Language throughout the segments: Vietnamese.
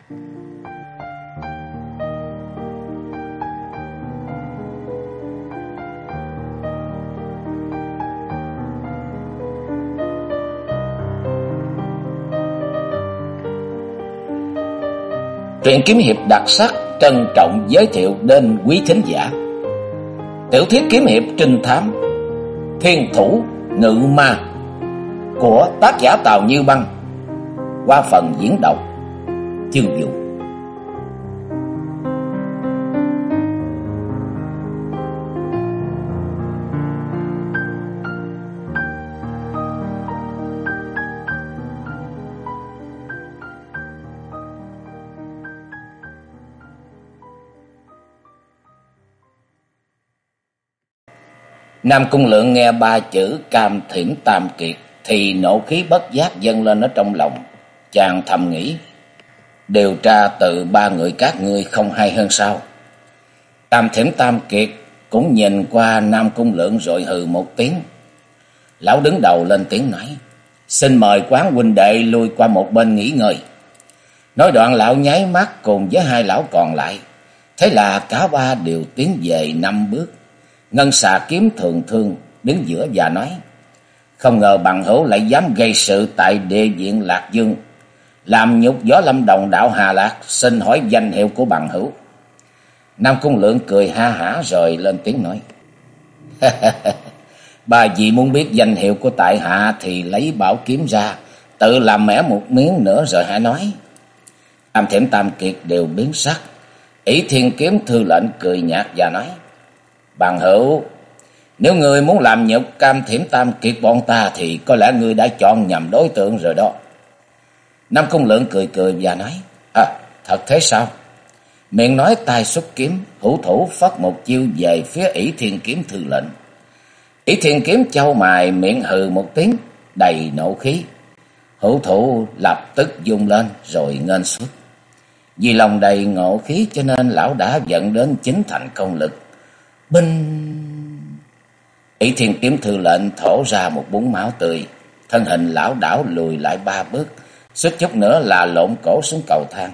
Truyện kiếm hiệp đặc sắc trân trọng giới thiệu đến quý thính giả tiểu thuyết kiếm hiệp trinh thám Thiên Thủ Ngự Ma của tác giả Tào Như Băng qua phần diễn đọc Chương Vũ. Nam Cung Lượng nghe ba chữ Cam Thiểm Tam Kiệt thì nộ khí bất giác dâng lên ở trong lòng. Chàng thầm nghĩ, điều tra từ ba người các ngươi không hay hơn sao? Cam Thiểm Tam Kiệt cũng nhìn qua Nam Cung Lượng rồi hừ một tiếng. Lão đứng đầu lên tiếng nói, xin mời quán huynh đệ lui qua một bên nghỉ ngơi. Nói đoạn lão nháy mắt cùng với hai lão còn lại. Thế là cả ba đều tiến về 5 bước. Ngân Xà Kiếm Thường Thương đứng giữa và nói, không ngờ bằng hữu lại dám gây sự tại địa viện Lạc Dương, làm nhục Võ Lâm Đồng đạo Hà Lạc, xin hỏi danh hiệu của bằng hữu. Nam Cung Lượng cười ha hả rồi lên tiếng nói, bà vị muốn biết danh hiệu của tại hạ thì lấy bảo kiếm ra, tự làm mẻ một miếng nữa rồi hãy nói. Cam Thiểm Tam Kiệt đều biến sắc. Ỷ Thiên Kiếm Thư lệnh cười nhạt và nói, bằng hữu, nếu ngươi muốn làm nhục Cam Thiểm Tam Kiệt bọn ta thì có lẽ ngươi đã chọn nhầm đối tượng rồi đó. Nam Cung Lượng cười cười và nói, thật thế sao? Miệng nói tay xuất kiếm, hữu thủ phất một chiêu về phía Ỷ Thiên Kiếm Thư lệnh. Ỷ Thiên Kiếm chau mày miệng hừ một tiếng đầy nộ khí. Hữu thủ lập tức dung lên rồi nghênh xuất. Vì lòng đầy ngộ khí cho nên lão đã dẫn đến chính thành công lực. Binh! Ỷ Thiên Kiếm Thư lệnh thổ ra một búng máu tươi, thân hình lão đảo lùi lại 3 bước, suýt chút nữa là lộn cổ xuống cầu thang.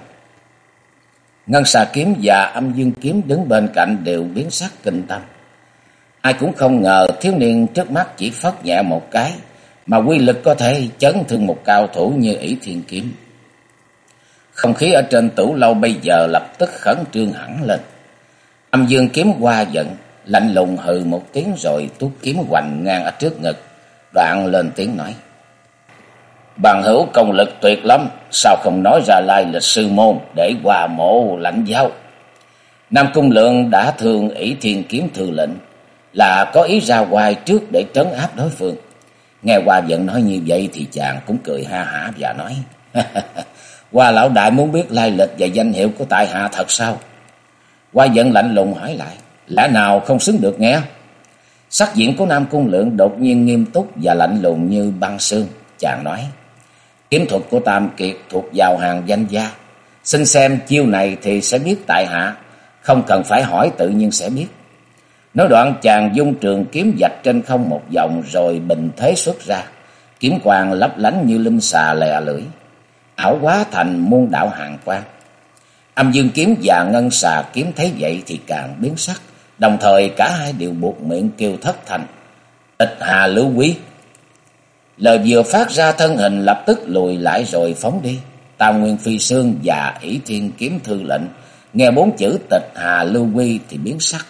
Ngân Xà Kiếm và Âm Dương Kiếm đứng bên cạnh đều biến sắc kinh tâm. Ai cũng không ngờ thiếu niên trước mắt chỉ phất nhẹ một cái mà quy lực có thể chấn thương một cao thủ như Ỷ Thiên Kiếm. Không khí ở trên tủ lâu bây giờ lập tức khẩn trương hẳn lên. Âm Dương Kiếm qua giận, lạnh lùng hừ một tiếng rồi tuốt kiếm hoành ngang ở trước ngực, đoạn lên tiếng nói, bằng hữu công lực tuyệt lắm, sao không nói ra lai lịch sư môn để hòa mộ lãnh giáo. Nam Cung Lượng đã thương Ỷ Thiên Kiếm Thư lệnh là có ý ra ngoài trước để trấn áp đối phương. Nghe Hoa Dận nói như vậy thì chàng cũng cười ha hả và nói, Hoa lão đại muốn biết lai lịch và danh hiệu của tại hạ thật sao? Hoa Dận lạnh lùng hỏi lại, lẽ nào không xứng được nghe? Sắc diện của Nam Cung Lượng đột nhiên nghiêm túc và lạnh lùng như băng sương. Chàng nói, kiếm thuật của Tam Kiệt thuộc vào hàng danh gia, xin xem chiêu này thì sẽ biết tại hạ, không cần phải hỏi tự nhiên sẽ biết. Nói đoạn chàng dung trường kiếm vạch trên không một vòng rồi bình thế xuất ra, kiếm quang lấp lánh như linh xà lè lưỡi, ảo hóa thành muôn đạo hàng quang. Âm Dương Kiếm và Ngân Xà Kiếm thấy vậy thì càng biến sắc, đồng thời cả hai đều buột miệng kêu thất thanh, Tịch Hà Lưu Quý. Lời vừa phát ra thân hình lập tức lùi lại rồi phóng đi. Tam Nguyên Phi Sương và Ỷ Thiên Kiếm Thư lệnh nghe 4 chữ Tịch Hà Lưu Quý thì biến sắc.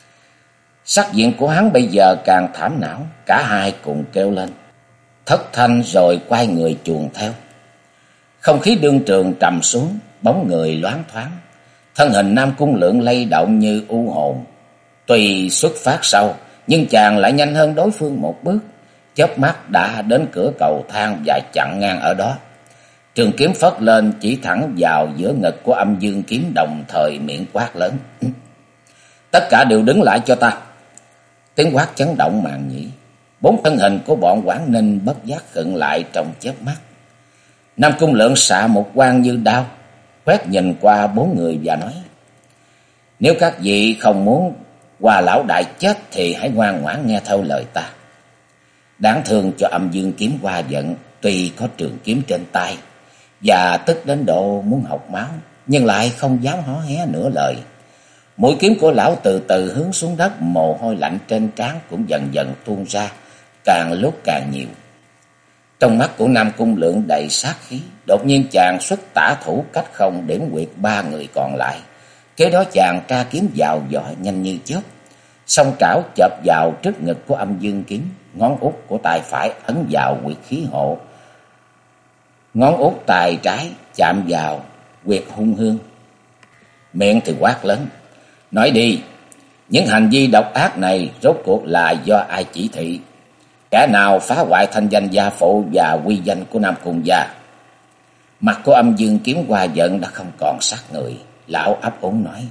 Sắc diện của hắn bây giờ càng thảm não, cả hai cùng kêu lên thất thanh rồi quay người chuồn theo. Không khí đương trường trầm xuống, bóng người loáng thoáng, thân hình Nam Cung Lượng lay động như u hồn. Tuy xuất phát sau nhưng chàng lại nhanh hơn đối phương một bước, chớp mắt đã đến cửa cầu thang và chặn ngang ở đó. Trường kiếm phất lên chỉ thẳng vào giữa ngực của Âm Dương Kiếm, đồng thời miệng quát lớn, tất cả đều đứng lại cho ta. Tiếng quát chấn động màn nhĩ, 4 thân hình của bọn Quảng Ninh bất giác khựng lại trong chớp mắt. Nam Cung Lượng xạ một quang như đao, quét nhìn qua 4 người và nói, nếu các vị không muốn Hoa lão đại chết thì hãy ngoan ngoãn nghe theo lời ta. Đáng thương cho Âm Dương Kiếm Hoa Dận, tuy có trường kiếm trên tay và tức đến độ muốn học máu, nhưng lại không dám hó hé nửa lời. Mũi kiếm của lão từ từ hướng xuống đất, mồ hôi lạnh trên trán cũng dần dần tuôn ra, càng lúc càng nhiều. Trong mắt của Nam Cung Lượng đầy sát khí, đột nhiên chàng xuất tả thủ cách không điểm quyệt ba người còn lại. Kế đó chàng tra kiếm vào vỏ nhanh như chớp, song trảo chộp vào trước ngực của Âm Dương Kiếm, ngón út của tay phải ấn vào huyệt khí hộ, ngón út tay trái chạm vào huyệt hung hương. Miệng thì quát lớn: nói đi, những hành vi độc ác này rốt cuộc là do ai chỉ thị? Kẻ nào phá hoại thanh danh gia phụ và uy danh của Nam Cung gia? Mặt của Âm Dương Kiếm qua giận đã không còn sắc người. Lão ấp úng nói: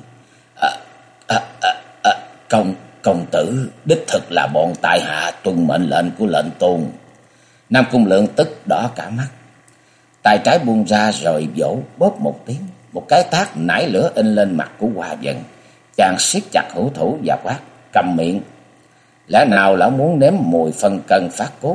Công tử, đích thực là bọn tại hạ tuân mệnh lệnh của lệnh tôn. Nam Cung Lượng tức đỏ cả mắt, tay trái buông ra rồi vỗ bóp một tiếng, một cái tát nảy lửa in lên mặt của Hoa Dận. Chàng siết chặt hữu thủ và quát: cầm miệng! Lẽ nào lão muốn nếm mùi phân cân phát cốt?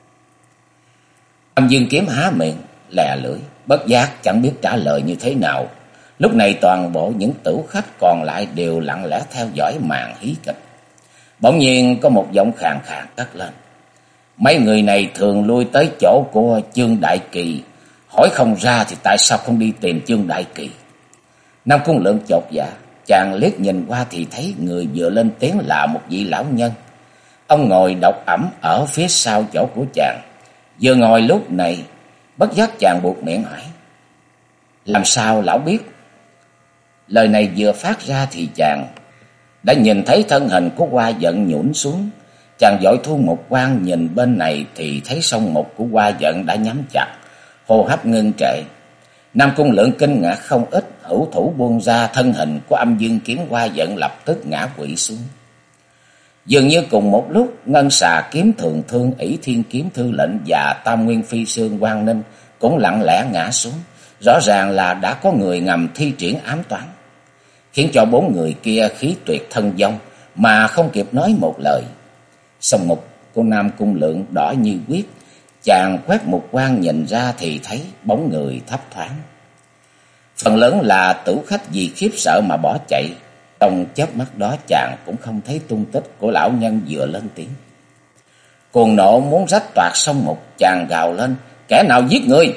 Âm Dương Kiếm há miệng lè lưỡi, bất giác chẳng biết trả lời như thế nào. Lúc này toàn bộ những tửu khách còn lại đều lặng lẽ theo dõi màn hí kịch. Bỗng nhiên có một giọng khàn khàn cất lên: mấy người này thường lui tới chỗ của Chương Đại Kỳ, hỏi không ra thì tại sao không đi tìm Chương Đại Kỳ? Nam Cung Lượng chột dạ, chàng liếc nhìn qua thì thấy người vừa lên tiếng là một vị lão nhân. Ông ngồi độc ẩm ở phía sau chỗ của chàng. Vừa ngồi lúc này, bất giác chàng buột miệng hỏi: làm sao lão biết? Lời này vừa phát ra thì chàng đã nhìn thấy thân hình của Hoa Dận nhũn xuống. Chàng vội thu một quan nhìn bên này thì thấy song mục của Hoa Dận đã nhắm chặt, hô hấp ngưng trệ. Nam Cung Lượng kinh ngạc không ít, hữu thủ buông ra, thân hình của Âm Dương Kiếm Hoa Dận lập tức ngã quỵ xuống. Dường như cùng một lúc, Ngân Xà Kiếm Thường Thương, Ỷ Thiên Kiếm Thư Lệnh và Tam Nguyên Phi Xương Quang Ninh cũng lặng lẽ ngã xuống. Rõ ràng là đã có người ngầm thi triển ám toán, khiến cho bốn người kia khí tuyệt thân vong mà không kịp nói một lời. Song mục của Nam Cung Lượng đỏ như huyết, chàng quét một quan nhìn ra thì thấy bóng người thấp thoáng. Phần lớn là tửu khách vì khiếp sợ mà bỏ chạy. Trong chớp mắt đó chàng cũng không thấy tung tích của lão nhân vừa lên tiếng. Cuồng nộ muốn rách toạc song mục, chàng gào lên: kẻ nào giết người?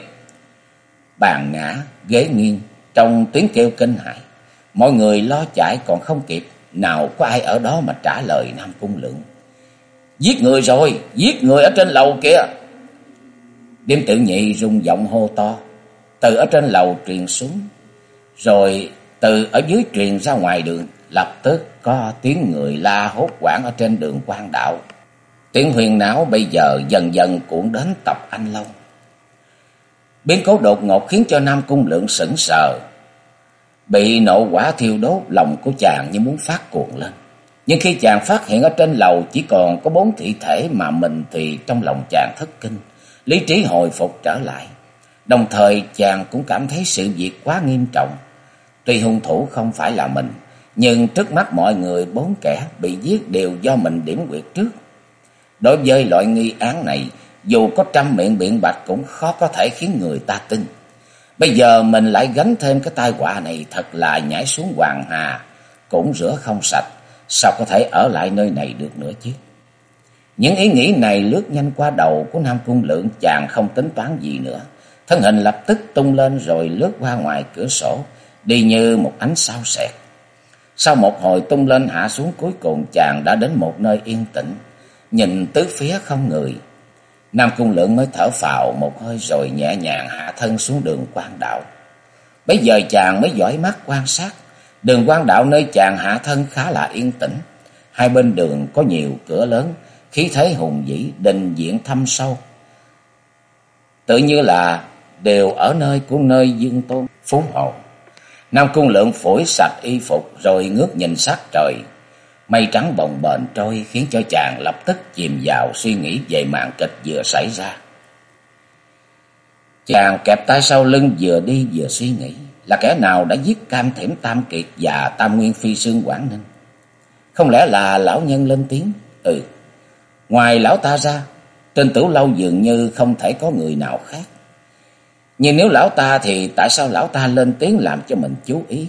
Bàn ngã, ghế nghiêng, trong tiếng kêu kinh hãi. Mọi người lo chạy còn không kịp, nào có ai ở đó mà trả lời Nam Cung Lượng. Giết người rồi, giết người ở trên lầu kìa! Điềm Tiểu Nhị rung giọng hô to, từ ở trên lầu truyền xuống, rồi từ ở dưới truyền ra ngoài đường. Lập tức có tiếng người la hốt hoảng ở trên đường Quan Đạo. Tiếng huyên náo bây giờ dần dần cuộn đến Tập Anh Long. Biến cố đột ngột khiến cho Nam Cung Lượng sững sờ. Bị nộ hỏa thiêu đốt, lòng của chàng như muốn phát cuồng lên. Nhưng khi chàng phát hiện ở trên lầu chỉ còn có 4 thi thể mà mình, thì trong lòng chàng thất kinh, lý trí hồi phục trở lại. Đồng thời chàng cũng cảm thấy sự việc quá nghiêm trọng. Tuy hung thủ không phải là mình, nhưng trước mắt mọi người 4 kẻ bị giết đều do mình điểm huyệt trước. Đối với loại nghi án này, dù có trăm miệng biện bạch cũng khó có thể khiến người ta tin. Bây giờ mình lại gánh thêm cái tai họa này, thật là nhảy xuống hoàng hà cũng rửa không sạch, sao có thể ở lại nơi này được nữa chứ? Những ý nghĩ này lướt nhanh qua đầu của Nam Cung Lượng, chàng không tính toán gì nữa. Thân hình lập tức tung lên rồi lướt qua ngoài cửa sổ, đi như một ánh sao xẹt. Sau một hồi tung lên hạ xuống, cuối cùng chàng đã đến một nơi yên tĩnh, nhìn tứ phía không người. Nam Cung Lượng mới thở phào một hơi rồi nhẹ nhàng hạ thân xuống đường Quan Đạo. Bây giờ chàng mới dõi mắt quan sát. Đường Quan Đạo nơi chàng hạ thân khá là yên tĩnh. Hai bên đường có nhiều cửa lớn, khí thế hùng vĩ, đình viện thâm sâu, tự như là đều ở nơi Dương Tôn Phú Hộ. Nam Cung Lượng phủi sạch y phục rồi ngước nhìn sát trời. Mây trắng bồng bềnh trôi khiến cho chàng lập tức chìm vào suy nghĩ về màn kịch vừa xảy ra. Chàng kẹp tay sau lưng, vừa đi vừa suy nghĩ là kẻ nào đã giết Cam Thiểm Tam Kiệt và Tam Nguyên Phi Xương Quảng Ninh. Không lẽ là lão nhân lên tiếng? Ngoài lão ta ra, trên Tửu Lâu dường như không thể có người nào khác. Nhưng nếu lão ta thì tại sao lão ta lên tiếng làm cho mình chú ý?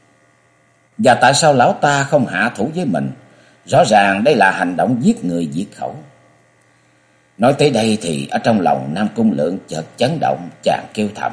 Và tại sao lão ta không hạ thủ với mình? Rõ ràng đây là hành động giết người diệt khẩu. Nói tới đây thì ở trong lòng Nam Cung Lượng chợt chấn động, chàng kêu thầm.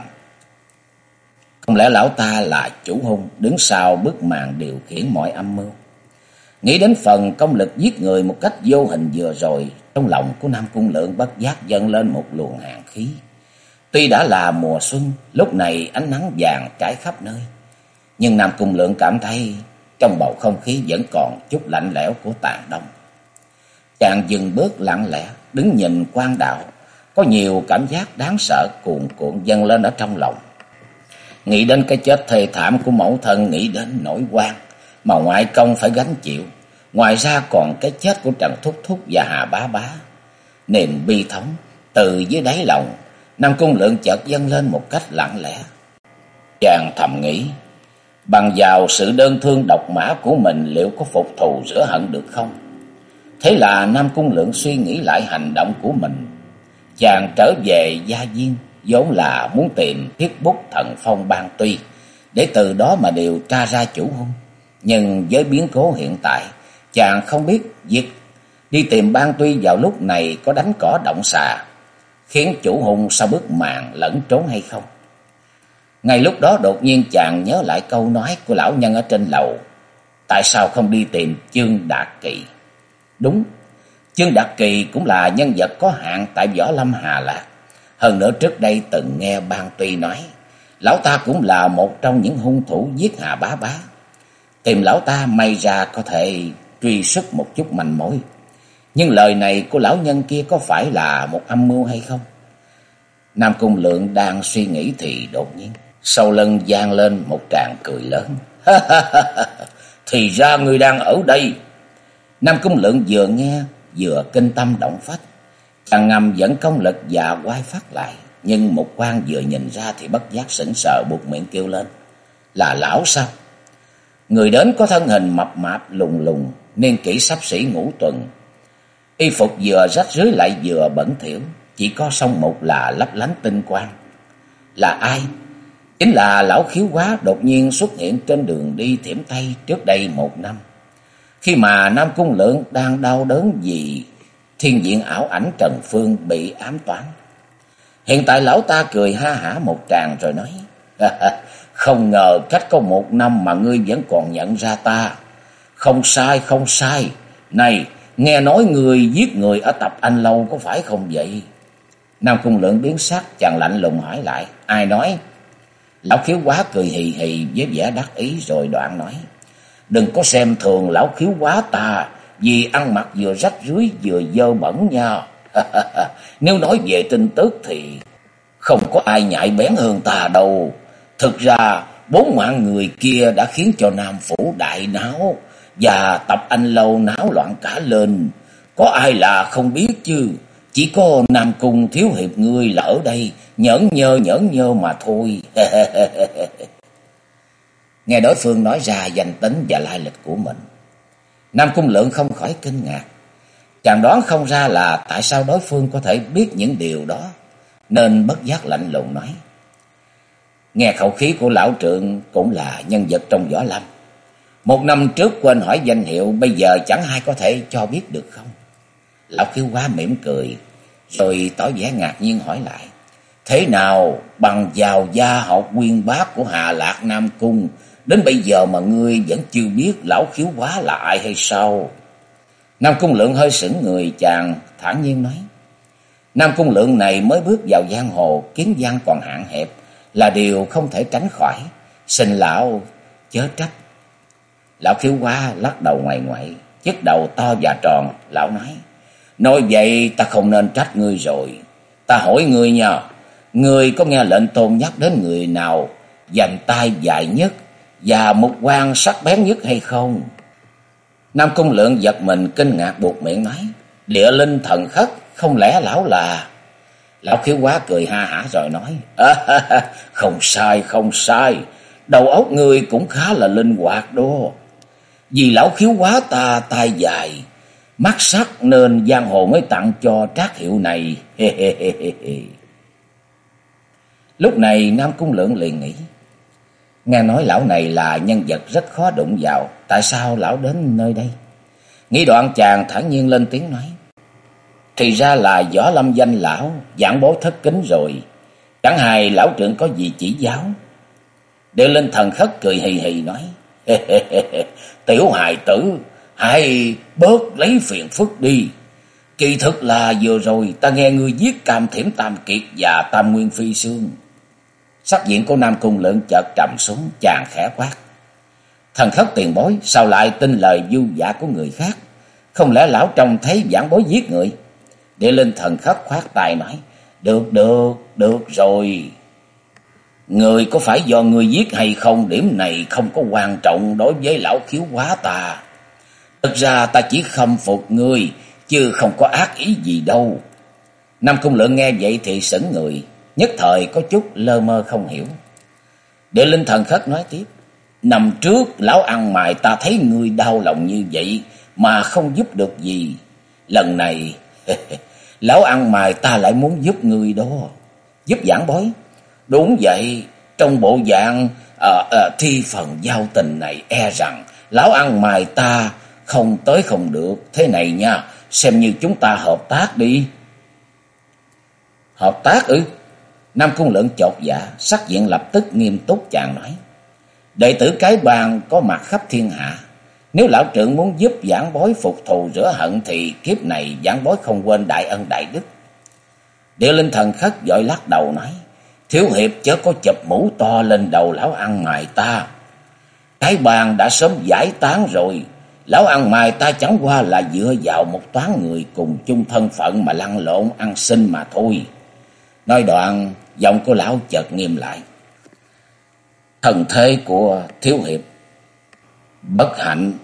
Không lẽ lão ta là chủ hung đứng sau bức màn điều khiển mọi âm mưu? Nghĩ đến phần công lực giết người một cách vô hình vừa rồi, trong lòng của Nam Cung Lượng bất giác dâng lên một luồng hàn khí. Tuy đã là mùa xuân, lúc này ánh nắng vàng trải khắp nơi, nhưng Nam Cung Lượng cảm thấy trong bầu không khí vẫn còn chút lạnh lẽo của tàn đông. Chàng dừng bước lặng lẽ, đứng nhìn quan đạo, có nhiều cảm giác đáng sợ cuồn cuộn dâng lên ở trong lòng. Nghĩ đến cái chết thê thảm của mẫu thân, nghĩ đến nỗi oan mà ngoại công phải gánh chịu, ngoài ra còn cái chết của Trần Thúc Thúc và Hà Bá Bá. Niềm bi thống từ dưới đáy lòng Nam Cung Lượng chợt dâng lên một cách lặng lẽ. Chàng thầm nghĩ, bằng vào sự đơn thương độc mã của mình liệu có phục thù rửa hận được không? Thế là Nam Cung Lượng suy nghĩ lại hành động của mình. Chàng trở về gia viên, vốn là muốn tìm thiết bút Thần Phong Ban Tuy, để từ đó mà điều tra ra chủ hung. Nhưng với biến cố hiện tại, chàng không biết việc đi tìm Ban Tuy vào lúc này có đánh cỏ động xà, khiến chủ hung sau bức màn lẫn trốn hay không. Ngay lúc đó đột nhiên chàng nhớ lại câu nói của lão nhân ở trên lầu. Tại sao không đi tìm Chương Đạt Kỳ? Đúng, Chương Đạt Kỳ cũng là nhân vật có hạn tại Võ Lâm Hà Lạc. Hơn nữa trước đây từng nghe Ban Tuy nói, lão ta cũng là một trong những hung thủ giết Hà Bá Bá. Tìm lão ta may ra có thể truy xuất một chút manh mối. Nhưng lời này của lão nhân kia có phải là một âm mưu hay không? Nam Cung Lượng đang suy nghĩ thì đột nhiên sau lưng vang lên một tràng cười lớn. Thì ra ngươi đang ở đây. Nam Cung Lượng vừa nghe vừa kinh tâm động phách. Chàng ngầm dẫn công lực và quay phát lại, nhưng một quan vừa nhìn ra thì bất giác sững sờ, buột miệng kêu lên. Là lão sao? Người đến có thân hình mập mạp lùng lùng, niên kỷ xấp xỉ ngũ tuần. Y phục vừa rách rưới lại vừa bẩn thỉu, chỉ có song một là lấp lánh tinh quang. Là ai? Chính là lão Khiếu Quá đột nhiên xuất hiện trên đường đi Thiểm Tây trước đây 1 năm. Khi mà Nam Cung Lượng đang đau đớn vì thiên diện ảo ảnh Trần Phương bị ám toán. Hiện tại lão ta cười ha hả một tràng rồi nói. Không ngờ cách có 1 năm mà ngươi vẫn còn nhận ra ta. Không sai, không sai. Này, nghe nói ngươi giết người ở Tập Anh Lâu có phải không vậy? Nam Cung Lượng biến sắc, chàng lạnh lùng hỏi lại. Ai nói? Lão Khiếu Quá cười hì hì với vẻ đắc ý rồi đoạn nói. Đừng có xem thường lão Khiếu Quá ta, vì ăn mặc vừa rách rưới vừa dơ bẩn nha. Nếu nói về tin tức thì không có ai nhạy bén hơn ta đâu. Thực ra 4 mạng người kia đã khiến cho Nam Phủ đại náo và Tập Anh Lâu náo loạn cả lên. Có ai là không biết chứ. Chỉ có Nam Cung thiếu hiệp ngươi là ở đây nhởn nhơ mà thôi. Nghe đối phương nói ra danh tính và lai lịch của mình, Nam Cung Lượng không khỏi kinh ngạc. Chàng đoán không ra là tại sao đối phương có thể biết những điều đó, nên bất giác lạnh lùng nói. Nghe khẩu khí của lão trượng cũng là nhân vật trong võ lâm. 1 năm trước quên hỏi danh hiệu, bây giờ chẳng ai có thể cho biết được không? Lão Khiếu Quá mỉm cười, rồi tỏ vẻ ngạc nhiên hỏi lại. Thế nào, bằng vào gia học uyên bác của Hà Lạc Nam Cung, đến bây giờ mà ngươi vẫn chưa biết lão Khiếu Quá là ai hay sao? Nam Cung Lượng hơi sững người, chàng thản nhiên nói. Nam Cung Lượng này mới bước vào giang hồ, kiến văn còn hạn hẹp, là điều không thể tránh khỏi. Xin lão chớ trách. Lão Khiếu Quá lắc đầu ngoại ngoại, chiếc đầu to và tròn. Lão nói vậy ta không nên trách ngươi rồi. Ta hỏi ngươi nha, ngươi có nghe lệnh Tôn nhắc đến người nào dành tay dài nhất và mục quan sắc bén nhất hay không? Nam Cung Lượng giật mình kinh ngạc buột miệng nói. Địa linh thần khất, không lẽ lão là... Lão Khiếu Quá cười ha hả rồi nói. Không sai, không sai. Đầu óc ngươi cũng khá là linh hoạt đó. Vì lão Khiếu Quá ta tay dài, mắt sắc nên giang hồ mới tặng cho trác hiệu này. Lúc này Nam Cung Lượng liền nghĩ, nghe nói lão này là nhân vật rất khó đụng vào, tại sao lão đến nơi đây? Nghĩ đoạn chàng thản nhiên lên tiếng nói, thì ra là Võ Lâm danh lão, giảng bối thất kính rồi, chẳng hay lão trưởng có gì chỉ giáo. Địa Linh Thần Khất cười hì hì nói, tiểu hài tử, hãy bớt lấy phiền phức đi. Kỳ thực là vừa rồi ta nghe ngươi giết Cam Thiểm Tam Kiệt và Tam Nguyên Phi Sương. Sắc diện của Nam Cung Lượng chợt trầm xuống, chàng khẽ quát, Thần Khất tiền bối, sao lại tin lời du dạ của người khác? Không lẽ lão trông thấy giảng bối giết người? Địa Linh Thần Khất khoát tay nói, được rồi. Người có phải do người giết hay không, điểm này không có quan trọng đối với lão khiếu quá ta. Thực ra ta chỉ khâm phục ngươi, chứ không có ác ý gì đâu. Nam Cung Lượng nghe vậy thì sững người, nhất thời có chút lơ mơ không hiểu. Địa Linh Thần Khất nói tiếp, năm trước lão ăn mày ta thấy ngươi đau lòng như vậy mà không giúp được gì. Lần này lão ăn mày ta lại muốn giúp ngươi đó. Giúp giảng bối? Đúng vậy, trong bộ dạng thi phần giao tình này e rằng lão ăn mày ta không tới không được. Thế này nha, xem như chúng ta hợp tác đi. Hợp tác ư? Nam Cung Lượng chột dạ, sắc diện lập tức nghiêm túc, chàng nói, đệ tử cái bang có mặt khắp thiên hạ, nếu lão trưởng muốn giúp giảng bối phục thù rửa hận thì kiếp này giảng bối không quên đại ân đại đức. Địa Linh Thần Khất vội lắc đầu nói, thiếu hiệp chớ có chụp mũ to lên đầu lão ăn mày ta. Cái bang đã sớm giải tán rồi, lão ăn mày ta chẳng qua là dựa vào một toán người cùng chung thân phận mà lăn lộn ăn xin mà thôi. Nói đoạn, giọng của lão chợt nghiêm lại, thần thế của thiếu hiệp bất hạnh.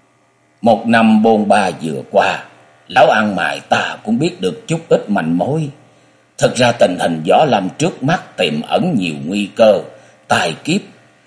Một năm bôn ba vừa qua, lão ăn mày ta cũng biết được chút ít manh mối. Thực ra tình hình võ lâm trước mắt tiềm ẩn nhiều nguy cơ, tai kiếp.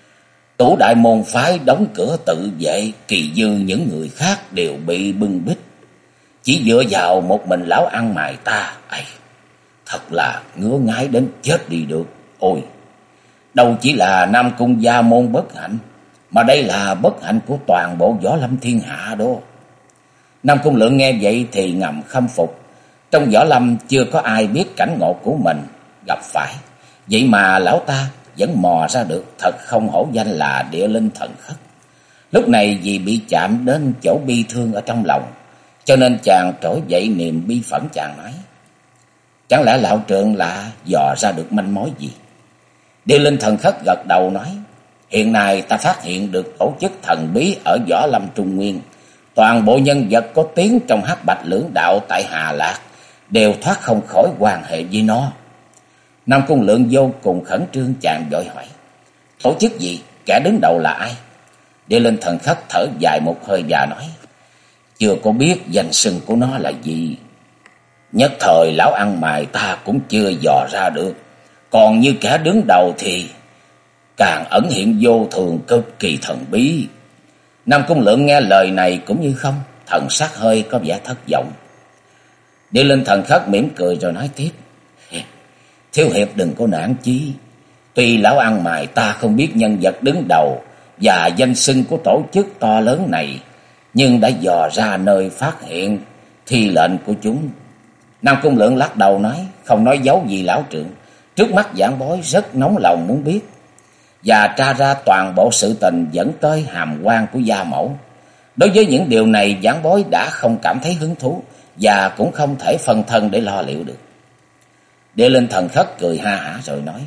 Tủ đại môn phái đóng cửa tự vệ, kỳ dư những người khác đều bị bưng bít. Chỉ dựa vào một mình lão ăn mày ta, thật là ngứa ngái đến chết đi được. Ôi, đâu chỉ là Nam Cung gia môn bất hạnh, mà đây là bất hạnh của toàn bộ võ lâm thiên hạ đó. Nam Cung Lượng nghe vậy thì ngầm khâm phục. Trong võ lâm chưa có ai biết cảnh ngộ của mình gặp phải, vậy mà lão ta vẫn mò ra được, thật không hổ danh là Địa Linh Thần Khất. Lúc này vì bị chạm đến chỗ bi thương ở trong lòng, cho nên chàng trỗi dậy niềm bi phẫn, chàng nói, chẳng lẽ lão trưởng là dò ra được manh mối gì? Địa Linh Thần Khất gật đầu nói, hiện nay ta phát hiện được tổ chức thần bí ở võ lâm Trung Nguyên. Toàn bộ nhân vật có tiếng trong Hắc Bạch Lưỡng Đạo tại Hà Lạc đều thoát không khỏi quan hệ với nó. Nam Cung Lượng vô cùng khẩn trương, chàng vội hỏi, tổ chức gì, kẻ đứng đầu là ai? Địa Linh Thần Khất thở dài một hơi và nói, chưa có biết danh xưng của nó là gì. Nhất thời lão ăn mày ta cũng chưa dò ra được, còn như kẻ đứng đầu thì càng ẩn hiện vô thường, cực kỳ thần bí. Nam Cung Lượng nghe lời này cũng như không, thần sắc hơi có vẻ thất vọng. Địa Linh Thần Khất mỉm cười rồi nói tiếp, thiếu hiệp đừng có nản chí. Tuy lão ăn mày ta không biết nhân vật đứng đầu và danh xưng của tổ chức to lớn này, nhưng đã dò ra nơi phát hiện thi lệnh của chúng. Nam Cung Lượng lắc đầu nói, không nói giấu gì lão trưởng, trước mắt giảng bối rất nóng lòng muốn biết và tra ra toàn bộ sự tình dẫn tới hàm quan của gia mẫu. Đối với những điều này giảng bối đã không cảm thấy hứng thú và cũng không thể phân thân để lo liệu được. Địa Linh Thần Khất cười ha hả rồi nói,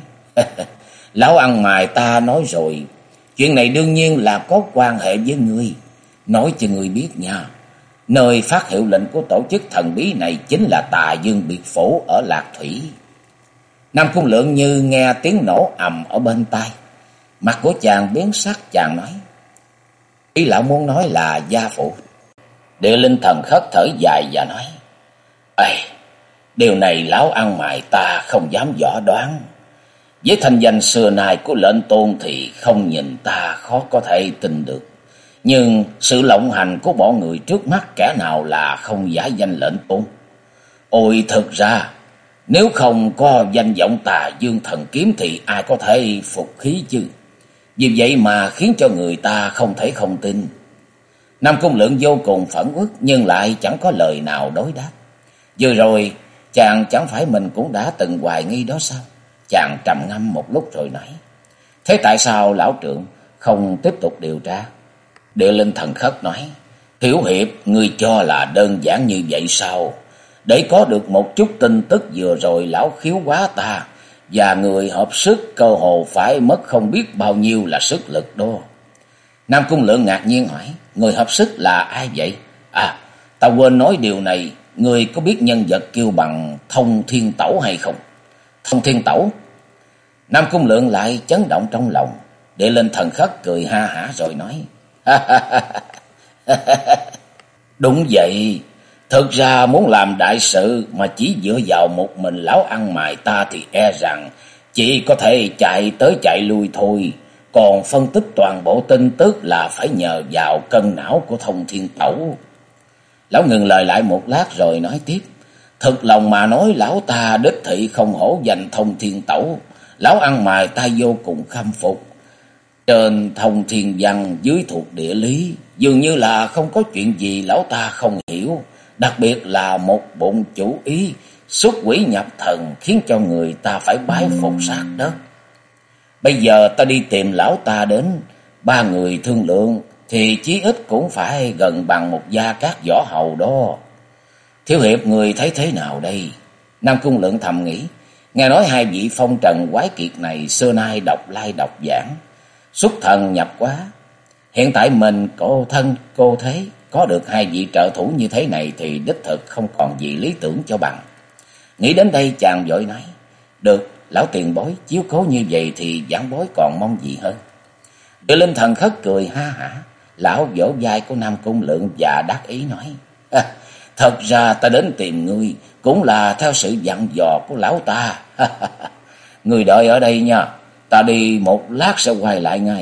lão ăn mày ta nói rồi, chuyện này đương nhiên là có quan hệ với ngươi. Nói cho ngươi biết nha, nơi phát hiệu lệnh của tổ chức thần bí này chính là Tà Dương Biệt Phủ ở Lạc Thủy. Nam Cung Lượng như nghe tiếng nổ ầm ở bên tai, mặt của chàng biến sắc, chàng nói, ý lão muốn nói là gia phụ? Địa Linh Thần Khất thở dài và nói, điều này lão ăn mày ta không dám võ đoán. Với thanh danh xưa nay của lệnh tôn thì không nhìn ta khó có thể tin được. Nhưng sự lộng hành của bọn người trước mắt kẻ nào là không giả danh lệnh tôn? Ôi thực ra, Nếu không có danh vọng Tà Dương Thần Kiếm thì ai có thể phục khí chứ. Vì vậy mà khiến cho người ta không thể không tin. Nam Cung Lượng vô cùng phẫn uất nhưng lại chẳng có lời nào đối đáp. Vừa rồi chàng chẳng phải mình cũng đã từng hoài nghi đó sao? Chàng trầm ngâm một lúc rồi nói: thế tại sao lão trưởng không tiếp tục điều tra? Địa Linh Thần Khất nói: Thiếu hiệp, ngươi cho là đơn giản như vậy sao? Để có được một chút tin tức vừa rồi lão khiếu quá ta và người hợp sức cơ hồ phải mất không biết bao nhiêu là sức lực đó. Nam Cung Lượng ngạc nhiên hỏi: người hợp sức là ai vậy? À, ta quên nói điều này, người có biết nhân vật kêu bằng Thông Thiên Tẩu hay không? Thông Thiên Tẩu? Nam Cung Lượng lại chấn động trong lòng. Địa Linh Thần Khất cười ha hả rồi nói: đúng vậy, thực ra muốn làm đại sự mà chỉ dựa vào một mình lão ăn mày ta thì e rằng chỉ có thể chạy tới chạy lui thôi. Còn phân tích toàn bộ tin tức là phải nhờ vào cân não của Thông Thiên Tẩu. Lão ngừng lời lại một lát rồi nói tiếp: thực lòng mà nói, lão ta đích thị không hổ danh Thông Thiên Tẩu. Lão ăn mày ta vô cùng khâm phục. Trên thông thiên văn, dưới thuộc địa lý, dường như là không có chuyện gì lão ta không hiểu. Đặc biệt là một bụng chủ ý xuất quỷ nhập thần khiến cho người ta phải bái phục sát đất. Bây giờ ta đi tìm lão ta đến, ba người thương lượng thì chí ít cũng phải gần bằng một gia cát võ hầu đó. Thiếu hiệp người thấy thế nào đây? Nam Cung Lượng thầm nghĩ, nghe nói hai vị phong trần quái kiệt này xưa nay độc lai độc giảng, xuất thần nhập hóa. Hiện tại mình cô thân cô thế có được hai vị trợ thủ như thế này thì đích thực không còn gì lý tưởng cho bằng. Nghĩ đến đây chàng vội nói: được, lão tiền bối chiếu cố như vậy thì giảng bối còn mong gì hơn. Địa Linh Thần Khất cười ha hả. Lão vỗ vai của Nam Cung Lượng và đắc ý nói: thật ra ta đến tìm ngươi cũng là theo sự dặn dò của lão ta. Ngươi đợi ở đây nha, ta đi một lát sẽ quay lại ngay.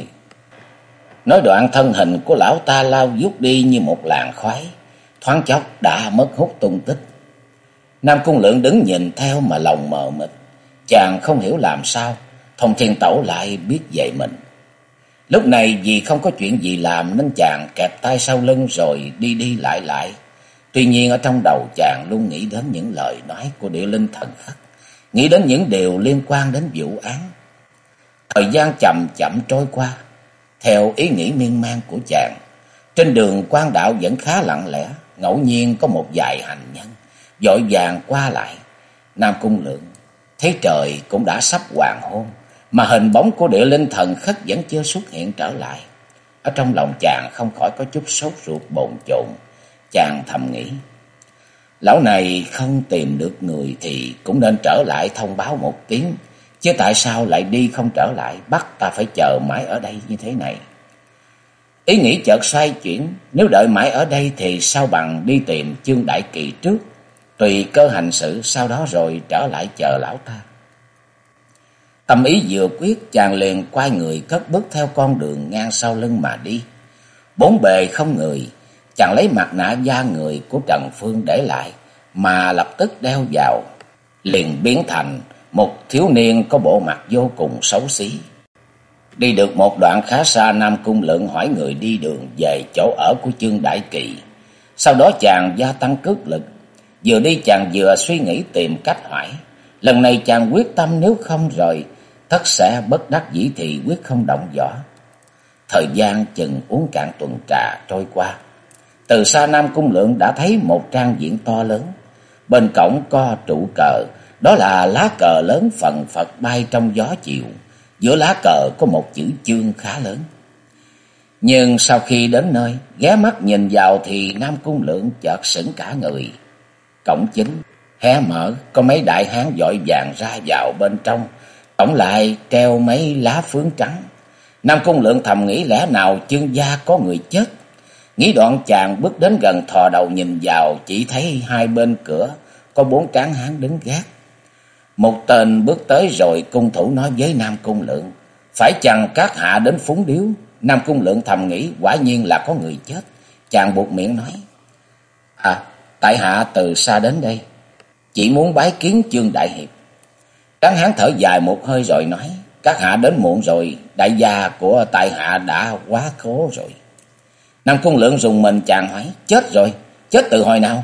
Nói đoạn thân hình của lão ta lao vút đi như một làn khói, thoáng chốc đã mất hút tung tích. Nam Cung Lượng đứng nhìn theo mà lòng mờ mịt. Chàng không hiểu làm sao Thông Thiên Tẩu lại biết về mình. Lúc này vì không có chuyện gì làm nên chàng kẹp tay sau lưng rồi đi đi lại lại. Tuy nhiên ở trong đầu chàng luôn nghĩ đến những lời nói của Địa Linh Thần Khất, nghĩ đến những điều liên quan đến vụ án. Thời gian chậm chậm trôi qua. Theo ý nghĩ miên man của chàng, trên đường quan đạo vẫn khá lặng lẽ. Ngẫu nhiên có một vài hành nhân vội vàng qua lại. Nam Cung Lượng thấy trời cũng đã sắp hoàng hôn mà hình bóng của Địa Linh Thần Khất vẫn chưa xuất hiện trở lại. Ở trong lòng chàng không khỏi có chút sốt ruột bồn chồn. Chàng thầm nghĩ, lão này không tìm được người thì cũng nên trở lại thông báo một tiếng, chứ tại sao lại đi không trở lại, bắt ta phải chờ mãi ở đây như thế này. Ý nghĩ chợt xoay chuyển, nếu đợi mãi ở đây thì sao bằng đi tìm Chương Đại Kỳ trước, tùy cơ hành sự, sau đó rồi trở lại chờ lão ta. Tâm ý vừa quyết, chàng liền quay người cất bước theo con đường ngang sau lưng mà đi. Bốn bề không người, chàng lấy mặt nạ da người của Trần Phương để lại mà lập tức đeo vào, liền biến thành một thiếu niên có bộ mặt vô cùng xấu xí. Đi được một đoạn khá xa, Nam Cung Lượng hỏi người đi đường về chỗ ở của Chương Đại Kỳ. Sau đó chàng gia tăng cước lực, vừa đi chàng vừa suy nghĩ tìm cách hỏi. Lần này chàng quyết tâm nếu không rồi tất sẽ bất đắc dĩ thì quyết không động võ. Thời gian chừng uống cạn tuần trà trôi qua. Từ xa Nam Cung Lượng đã thấy một trang diện to lớn. Bên cổng có trụ cờ, đó là lá cờ lớn phần phật bay trong gió chiều. Giữa lá cờ có một chữ Chương khá lớn. Nhưng sau khi đến nơi, ghé mắt nhìn vào thì Nam Cung Lượng chợt sững cả người. Cổng chính hé mở, có mấy đại hán vội vàng ra vào bên trong. Cổng lại treo mấy lá phướng trắng. Nam Cung Lượng thầm nghĩ lẽ nào Chương gia có người chết. Nghĩ đoạn chàng bước đến gần thò đầu nhìn vào, chỉ thấy hai bên cửa có bốn tráng hán đứng gác. Một tên bước tới rồi cung thủ nói với Nam Cung Lượng: phải chăng các hạ đến phúng điếu? Nam Cung Lượng thầm nghĩ quả nhiên là có người chết. Chàng buột miệng nói: tại hạ từ xa đến đây. chỉ muốn bái kiến Chương đại hiệp. Tráng hán thở dài một hơi rồi nói: Các hạ đến muộn rồi, đại gia của tại hạ đã quá khố rồi. Nam Cung Lượng rùng mình, chàng hỏi: Chết rồi? Chết từ hồi nào?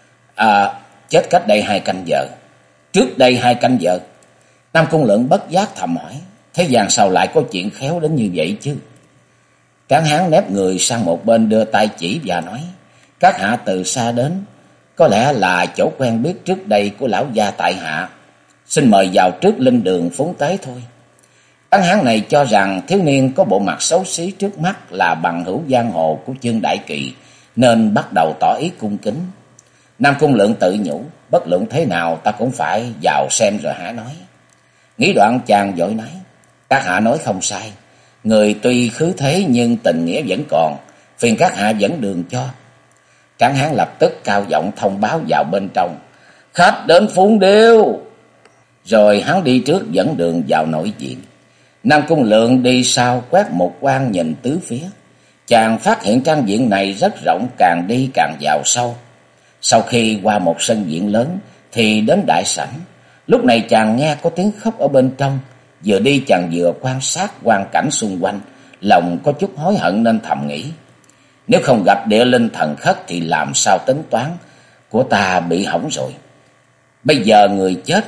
Chết cách đây 2 canh giờ. Trước đây 2 canh giờ? Nam Cung Lượng bất giác thầm hỏi: Thế gian sao lại có chuyện khéo đến như vậy chứ? Tráng hán nép người sang một bên, đưa tay chỉ và nói: Các hạ từ xa đến, có lẽ là chỗ quen biết trước đây của lão gia tại hạ. Xin mời vào trước linh đường phúng tế thôi. Tráng hán này cho rằng thiếu niên có bộ mặt xấu xí trước mắt là bằng hữu giang hồ của Chương Đại Kỳ, nên bắt đầu tỏ ý cung kính. Nam Cung Lượng tự nhủ: Bất luận thế nào ta cũng phải vào xem rồi hả nói. Nghĩ đoạn chàng vội nói: Các hạ nói không sai, người tuy khứ thế nhưng tình nghĩa vẫn còn, phiền các hạ dẫn đường cho. Tráng hán lập tức cao giọng thông báo vào bên trong: Khách đến Phún Điêu. Rồi hắn đi trước dẫn đường vào nội viện. Nam Cung Lượng đi sau quét một quan nhìn tứ phía. Chàng phát hiện trang viện này rất rộng, càng đi càng vào sâu. Sau khi qua một sân viện lớn thì đến đại sảnh. Lúc này chàng nghe có tiếng khóc ở bên trong. Vừa đi chàng vừa quan sát quang cảnh xung quanh, lòng có chút hối hận nên thầm nghĩ: Nếu không gặp địa linh thần khất thì làm sao tính toán của ta bị hỏng rồi. Bây giờ người chết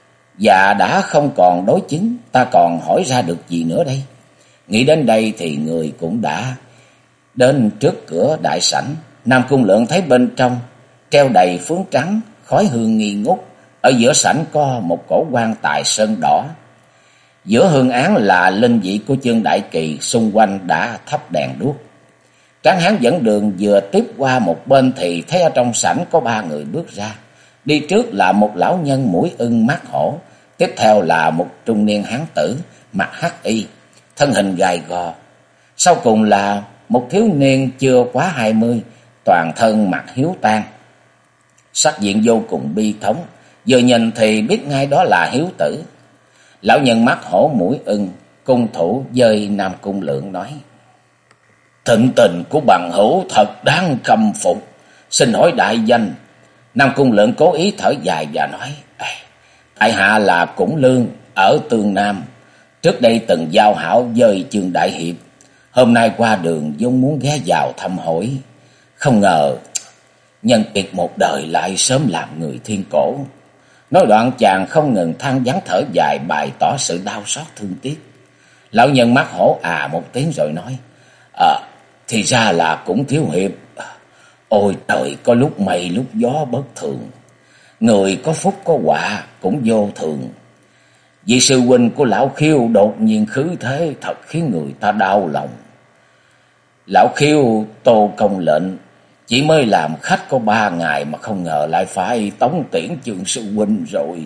và đã không còn đối chứng, ta còn hỏi ra được gì nữa đây? Nghĩ đến đây thì người cũng đã đến trước cửa đại sảnh. Nam Cung Lượng thấy bên trong treo đầy phướng trắng, khói hương nghi ngút. Ở giữa sảnh có một cổ quan tài sơn đỏ. Giữa hương án là linh vị của Chương Đại Kỳ, xung quanh đã thắp đèn đuốc. Tráng hán dẫn đường vừa tiếp qua một bên thì thấy ở trong sảnh có 3 người bước ra. Đi trước là một lão nhân mũi ưng mắt hổ, tiếp theo là một trung niên hán tử mặc hắc y, thân hình gầy gò. Sau cùng là một thiếu niên chưa quá 20, toàn thân mặc hiếu tang, sắc diện vô cùng bi thống, vừa nhìn thì biết ngay đó là Hiếu Tử. Lão nhân mắt hổ mũi ưng cung thủ với Nam Cung Lượng nói: Thịnh tình của bằng hữu thật đáng khâm phục, xin hỏi đại danh? Nam Cung Lượng cố ý thở dài và nói: Tại hạ là Cũng Lương ở Tương Nam, trước đây từng giao hảo với Chương đại hiệp, hôm nay qua đường vốn muốn ghé vào thăm hỏi, không ngờ nhân kiệt một đời lại sớm làm người thiên cổ. Nói đoạn chàng không ngừng than vãn thở dài, bày tỏ sự đau xót thương tiếc. Lão nhân mắt hổ một tiếng rồi nói: Thì ra là Cũng thiếu hiệp. Ôi trời, có lúc mây lúc gió bất thường, người có phúc có họa cũng vô thường. Vị sư huynh của lão Khiêu đột nhiên khứ thế, thật khiến người ta đau lòng. Lão Khiêu tô công lệnh, chỉ mới làm khách có 3 ngày mà không ngờ lại phải tống tiễn Chương sư huynh rồi.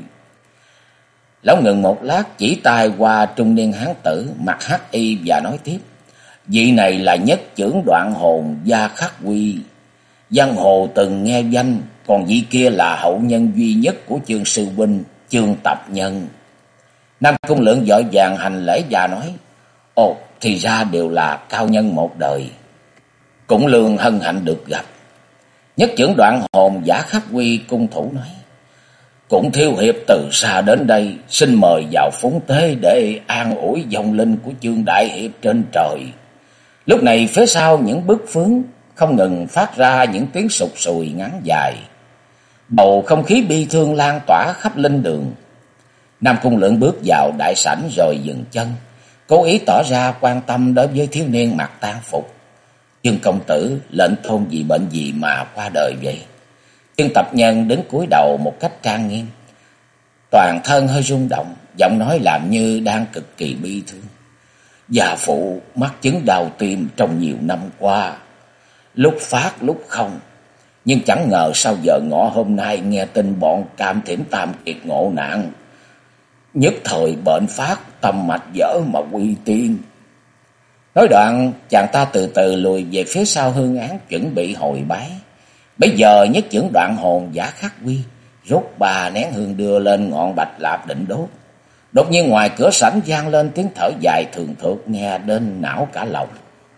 Lão ngừng một lát, chỉ tay qua trung niên hán tử mặc hắc y và nói tiếp: Vị này là nhất chưởng Đoạn Hồn Gia Khắc Quy, giang hồ từng nghe danh, còn vị kia là hậu nhân duy nhất của Chương sư huynh, Chương Tập Nhân. Nam Cung Lượng vội vàng hành lễ và nói: Ồ, thì ra đều là cao nhân một đời, Cũng Lương hân hạnh được gặp. Nhất chưởng Đoạn Hồn Giả Khắc Quy cung thủ nói: Cũng thiếu hiệp từ xa đến đây, xin mời vào phúng tế để an ủi vong linh của Chương đại hiệp trên trời. Lúc này phía sau những bức phướng không ngừng phát ra những tiếng sụt sùi ngắn dài. Bầu không khí bi thương lan tỏa khắp linh đường. Nam Cung Lượng bước vào đại sảnh rồi dừng chân, cố ý tỏ ra quan tâm đối với thiếu niên mặc tang phục. Chương công tử lệnh thôn vì bệnh gì mà qua đời vậy? Chương Tập Nhân đứng cúi đầu một cách trang nghiêm, toàn thân hơi rung động, giọng nói làm như đang cực kỳ bi thương. Gia phụ mắc chứng đau tim trong nhiều năm qua, lúc phát lúc không, nhưng chẳng ngờ sau giờ ngọ hôm nay nghe tin bọn Cam Thiểm Tam Kiệt ngộ nạn, nhất thời bệnh phát, tâm mạch vỡ mà quy tiên. Nói đoạn chàng ta từ từ lùi về phía sau hương án chuẩn bị hồi bái. Bây giờ nhất chưởng Đoạn Hồn Giả Khắc Quy rút 3 nén hương đưa lên ngọn bạch lạp định đốt. Đột nhiên ngoài cửa sảnh vang lên tiếng thở dài thường thượt nghe đến não cả lòng.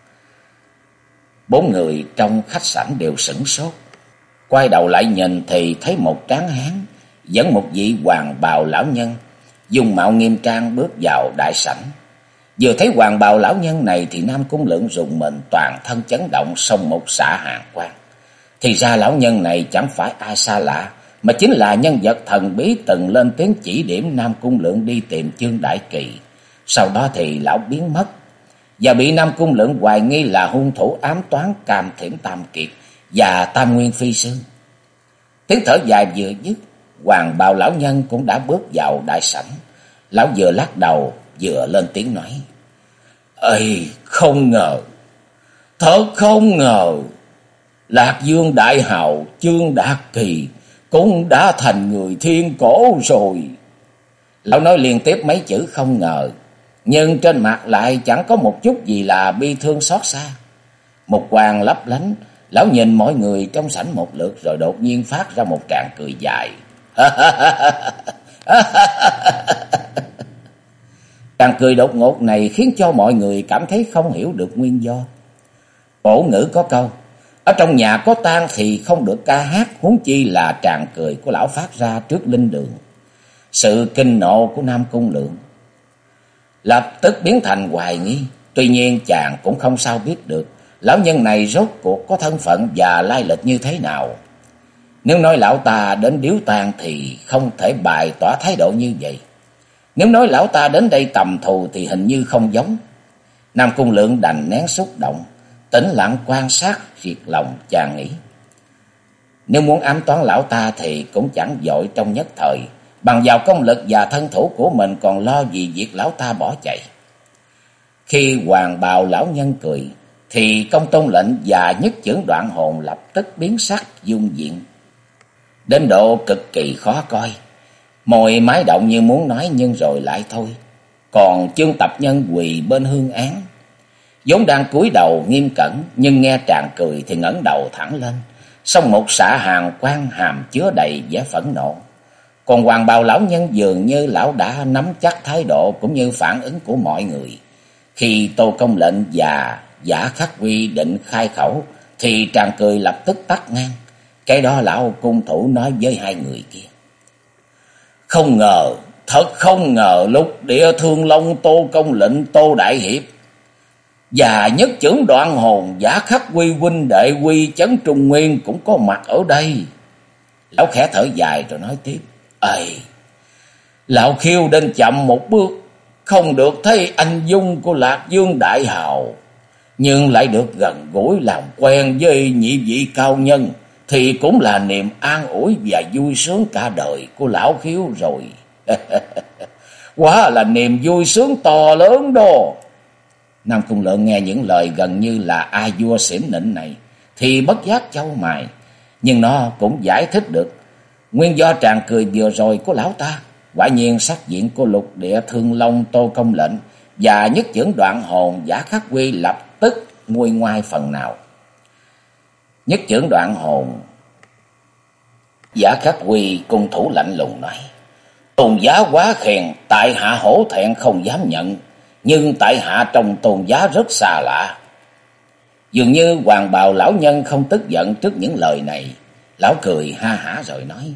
4 người trong khách sảnh đều sửng sốt, quay đầu lại nhìn thì thấy một tráng hán dẫn một vị hoàng bào lão nhân, dung mạo nghiêm trang bước vào đại sảnh. Vừa thấy hoàng bào lão nhân này thì Nam Cung Lượng rùng mình, toàn thân chấn động, xông một xạ hàn quang. Thì ra lão nhân này chẳng phải ai xa lạ, mà chính là nhân vật thần bí từng lên tiếng chỉ điểm Nam Cung Lượng đi tìm Chương Đại Kỳ. Sau đó thì lão biến mất, và bị Nam Cung Lượng hoài nghi là hung thủ ám toán Cam Thiểm Tam Kiệt và Tam Nguyên Phi Sư. Tiếng thở dài vừa dứt, hoàng bào lão nhân cũng đã bước vào đại sảnh. Lão vừa lắc đầu vừa lên tiếng nói: "Ây, không ngờ, thật không ngờ, Lạc Dương đại hào Chương Đạt Kỳ cũng đã thành người thiên cổ rồi." Lão nói liên tiếp mấy chữ không ngờ, nhưng trên mặt lại chẳng có một chút gì là bi thương xót xa. Một quang lấp lánh, lão nhìn mọi người trong sảnh một lượt rồi đột nhiên phát ra một tràng cười dài. Tràng cười đột ngột này khiến cho mọi người cảm thấy không hiểu được nguyên do. Cổ ngữ có câu: ở trong nhà có tang thì không được ca hát, huống chi là tràng cười của lão phát ra trước linh đường. Sự kinh nộ của Nam Cung Lượng lập tức biến thành hoài nghi. Tuy nhiên chàng cũng không sao biết được lão nhân này rốt cuộc có thân phận và lai lịch như thế nào. Nếu nói lão ta đến điếu tang thì không thể bày tỏ thái độ như vậy. Nếu nói lão ta đến đây tầm thù thì hình như không giống. Nam Cung Lượng đành nén xúc động, tĩnh lặng quan sát việc lòng. Chàng nghĩ, nếu muốn ám toán lão ta thì cũng chẳng vội trong nhất thời. Bằng vào công lực và thân thủ của mình còn lo gì việc lão ta bỏ chạy. Khi hoàng bào lão nhân cười thì Công Tôn Lệnh và Nhất Chưởng Đoạn Hồn lập tức biến sắc dung diện, đến độ cực kỳ khó coi. Môi mái động như muốn nói nhưng rồi lại thôi. Còn Chương Tập Nhân quỳ bên hương án, vốn đang cúi đầu nghiêm cẩn, nhưng nghe tràng cười thì ngẩng đầu thẳng lên, xong một xạ hàn quang hàm chứa đầy vẻ phẫn nộ. Còn hoàng bào lão nhân dường như lão đã nắm chắc thái độ cũng như phản ứng của mọi người. Khi Tô Công Lệnh và Giả Khắc Quy định khai khẩu thì tràng cười lập tức tắt ngang. Cái đó lão cung thủ nói với hai người kia: "Không ngờ, thật không ngờ, Lục Địa Thương Long Tô Công Lệnh, Tô Đại Hiệp và Nhất Chưởng Đoạn Hồn, Giả Khắc Quy huynh đệ Quy Chấn Trung Nguyên cũng có mặt ở đây." Lão khẽ thở dài rồi nói tiếp: "Ây, lão Khiêu đến chậm một bước, không được thấy anh dung của Lạc Dương đại hào, nhưng lại được gần gũi làm quen với nhị vị cao nhân thì cũng là niềm an ủi và vui sướng cả đời của lão Khiêu rồi." Quá là niềm vui sướng to lớn đó. Nam Cung Lượng nghe những lời gần như là a vua xỉm nịnh này thì bất giác chau mày, nhưng nó cũng giải thích được nguyên do tràng cười vừa rồi của lão ta. Quả nhiên sắc diện của Lục Địa Thương Long Tô Công Lệnh và Nhất Chưởng Đoạn Hồn Giả Khắc Quy lập tức nguôi ngoai phần nào. Nhất Chưởng Đoạn Hồn Giả Khắc Quy cung thủ lạnh lùng nói: "Tôn giá quá khen, tại hạ hổ thẹn không dám nhận, nhưng tại hạ trong tôn giá rất xa lạ." Dường như hoàng bào lão nhân không tức giận trước những lời này. Lão cười ha hả rồi nói: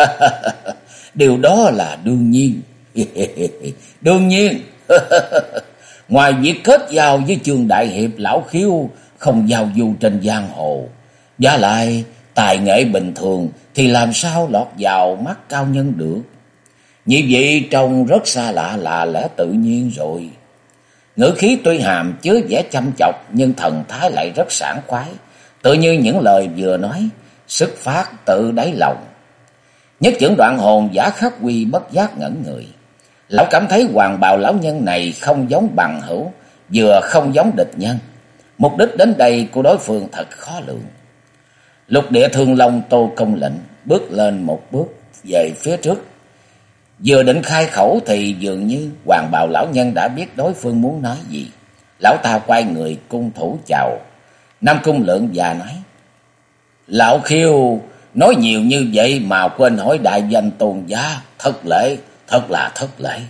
"Điều đó là đương nhiên." "Đương nhiên." "Ngoài việc kết giao với Chương Đại Hiệp, lão Khiêu không giao du trên giang hồ. Và lại tài nghệ bình thường thì làm sao lọt vào mắt cao nhân được. Như vậy trông rất xa lạ là lẽ tự nhiên rồi." Ngữ khí tuy hàm chứa vẻ chăm chọc nhưng thần thái lại rất sảng khoái, tự như những lời vừa nói xuất phát từ đáy lòng. Nhất Chưởng Đoạn Hồn Giả Khắc Quy bất giác ngẩn người. Lão cảm thấy hoàng bào lão nhân này không giống bằng hữu, vừa không giống địch nhân. Mục đích đến đây của đối phương thật khó lường. Lục Địa Thương Long Tô Công Lệnh bước lên một bước về phía trước, vừa định khai khẩu thì dường như hoàng bào lão nhân đã biết đối phương muốn nói gì. Lão ta quay người cung thủ chào Nam Cung Lượng và nói: "Lão Khiêu nói nhiều như vậy mà quên hỏi đại danh tôn giá, thất lễ, thật là thất lễ."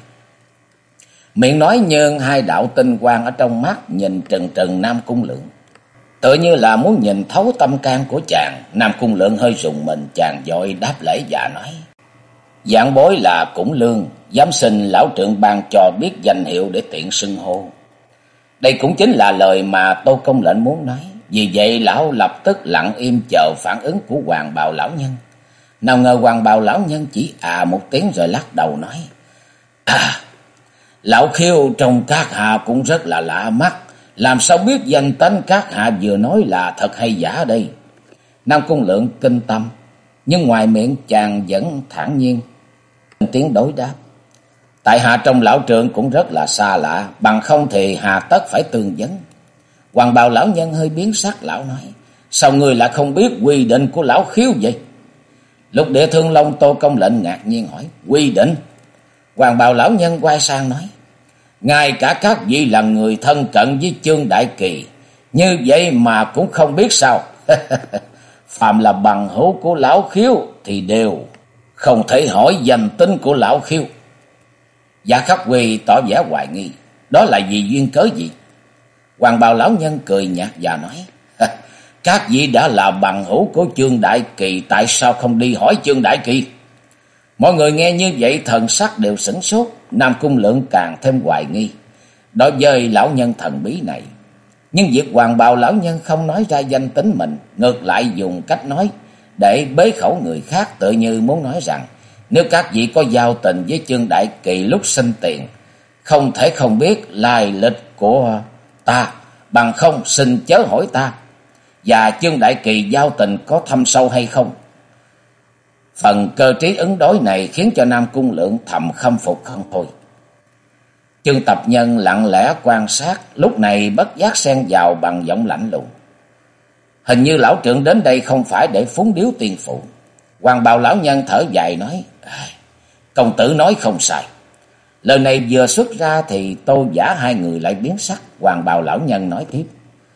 Miệng nói nhưng hai đạo tinh quang ở trong mắt nhìn trừng trừng Nam Cung Lượng, tựa như là muốn nhìn thấu tâm can của chàng. Nam Cung Lượng hơi rùng mình, chàng vội đáp lễ và nói: Vạn bối là Cũng Lương, dám xin lão trượng ban cho biết danh hiệu để tiện xưng hô. Đây cũng chính là lời mà Tô Công Lệnh muốn nói. Vì vậy lão lập tức lặng im chờ phản ứng của Hoàng Bào lão nhân. Nào ngờ Hoàng Bào lão nhân chỉ một tiếng rồi lắc đầu nói: Lão Khiêu trong các hạ cũng rất là lạ mắt, làm sao biết danh tánh các hạ vừa nói là thật hay giả đây? Nam Cung Lượng kinh tâm, nhưng ngoài miệng chàng vẫn thản nhiên tiếng đối đáp: Tại hạ trong lão trượng cũng rất là xa lạ, bằng không thì hà tất phải tương vấn. Hoàng Bào lão nhân hơi biến sắc, lão nói: Sao ngươi lại không biết quy định của lão Khiêu vậy? Lục Địa Thương Long Tô Công Lệnh ngạc nhiên hỏi: Quy định? Hoàng Bào lão nhân quay sang nói: Ngay cả các vị là người thân cận với Chương Đại Kỳ như vậy mà cũng không biết sao? Phàm là bằng hữu của lão Khiêu thì đều không thể hỏi danh tính của lão Khiêu. Giả Khắc Huy tỏ vẻ hoài nghi: Đó là vì duyên cớ gì? Hoàng Bào lão nhân cười nhạt và nói: Các vị đã là bằng hữu của Chương Đại Kỳ, tại sao không đi hỏi Chương Đại Kỳ? Mọi người nghe như vậy thần sắc đều sửng sốt. Nam Cung Lượng càng thêm hoài nghi đối với lão nhân thần bí này. Nhưng việc Hoàng Bào lão nhân không nói ra danh tính mình, ngược lại dùng cách nói để bế khẩu người khác, tự như muốn nói rằng nếu các vị có giao tình với Chương Đại Kỳ lúc sinh tiền, không thể không biết lai lịch của ta, bằng không xin chớ hỏi ta. Và Chương Đại Kỳ giao tình có thâm sâu hay không? Phần cơ trí ứng đối này khiến cho Nam Cung Lượng thầm khâm phục không thôi. Chương Tập Nhân lặng lẽ quan sát, lúc này bất giác xen vào bằng giọng lạnh lùng: Hình như lão trượng đến đây không phải để phúng điếu tiền phụ. Hoàng Bào lão nhân thở dài nói: Công tử nói không sai. Lời này vừa xuất ra thì Tô Giả hai người lại biến sắc. Hoàng Bào lão nhân nói tiếp: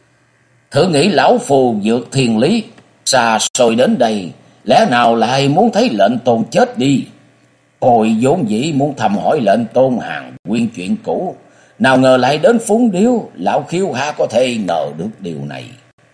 Thử nghĩ lão phù vượt thiên lý, xa xôi đến đây, lẽ nào lại muốn thấy lệnh tôn chết đi? Ôi vốn dĩ muốn thầm hỏi lệnh tôn hàng nguyên chuyện cũ, nào ngờ lại đến phúng điếu, lão Khiêu ha có thể ngờ được điều này.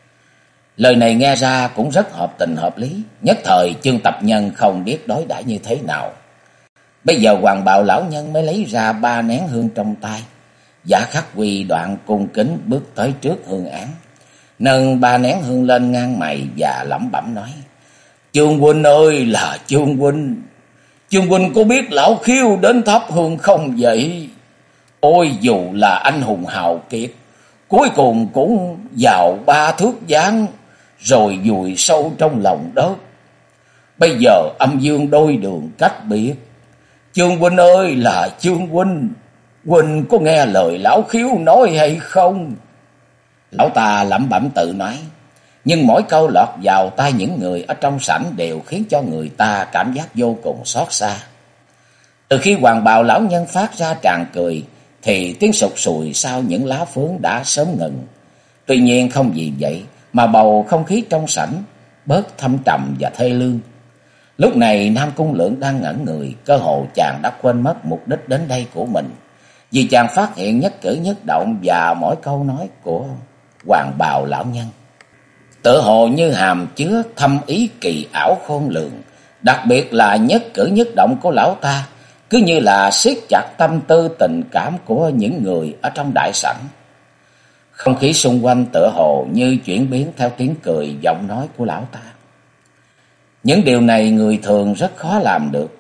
Lời này nghe ra cũng rất hợp tình hợp lý, nhất thời Chương Tập Nhân không biết đối đãi như thế nào. Bây giờ Hoàng Bào lão nhân mới lấy ra 3 nén hương trong tay. Giả Khắc Huy đoạn cung kính bước tới trước hương án, nâng 3 nén hương lên ngang mày và lẩm bẩm nói: Chương huynh ơi là Chương huynh, Chương huynh có biết lão Khiêu đến thắp hương không vậy? Ôi dù là anh hùng hào kiệt, cuối cùng cũng vào 3 thước giáng, rồi vùi sâu trong lòng đất. Bây giờ âm dương đôi đường cách biệt. Chương huynh ơi là Chương huynh, huynh có nghe lời lão Khiêu nói hay không? Lão ta lẩm bẩm tự nói, nhưng mỗi câu lọt vào tai những người ở trong sảnh đều khiến cho người ta cảm giác vô cùng xót xa. Từ khi Hoàng Bào lão nhân phát ra tràng cười, thì tiếng sụt sùi sau những lá phướng đã sớm ngừng. Tuy nhiên không vì vậy mà bầu không khí trong sảnh bớt thâm trầm và thê lương. Lúc này Nam Cung Lượng đang ngẩn người, cơ hồ chàng đã quên mất mục đích đến đây của mình, vì chàng phát hiện nhất cử nhất động và mỗi câu nói của Hoàng Bào lão nhân tựa hồ như hàm chứa thâm ý kỳ ảo khôn lường, đặc biệt là nhất cử nhất động của lão ta cứ như là siết chặt tâm tư tình cảm của những người ở trong đại sảnh. Không khí xung quanh tựa hồ như chuyển biến theo tiếng cười, giọng nói của lão ta. Những điều này người thường rất khó làm được.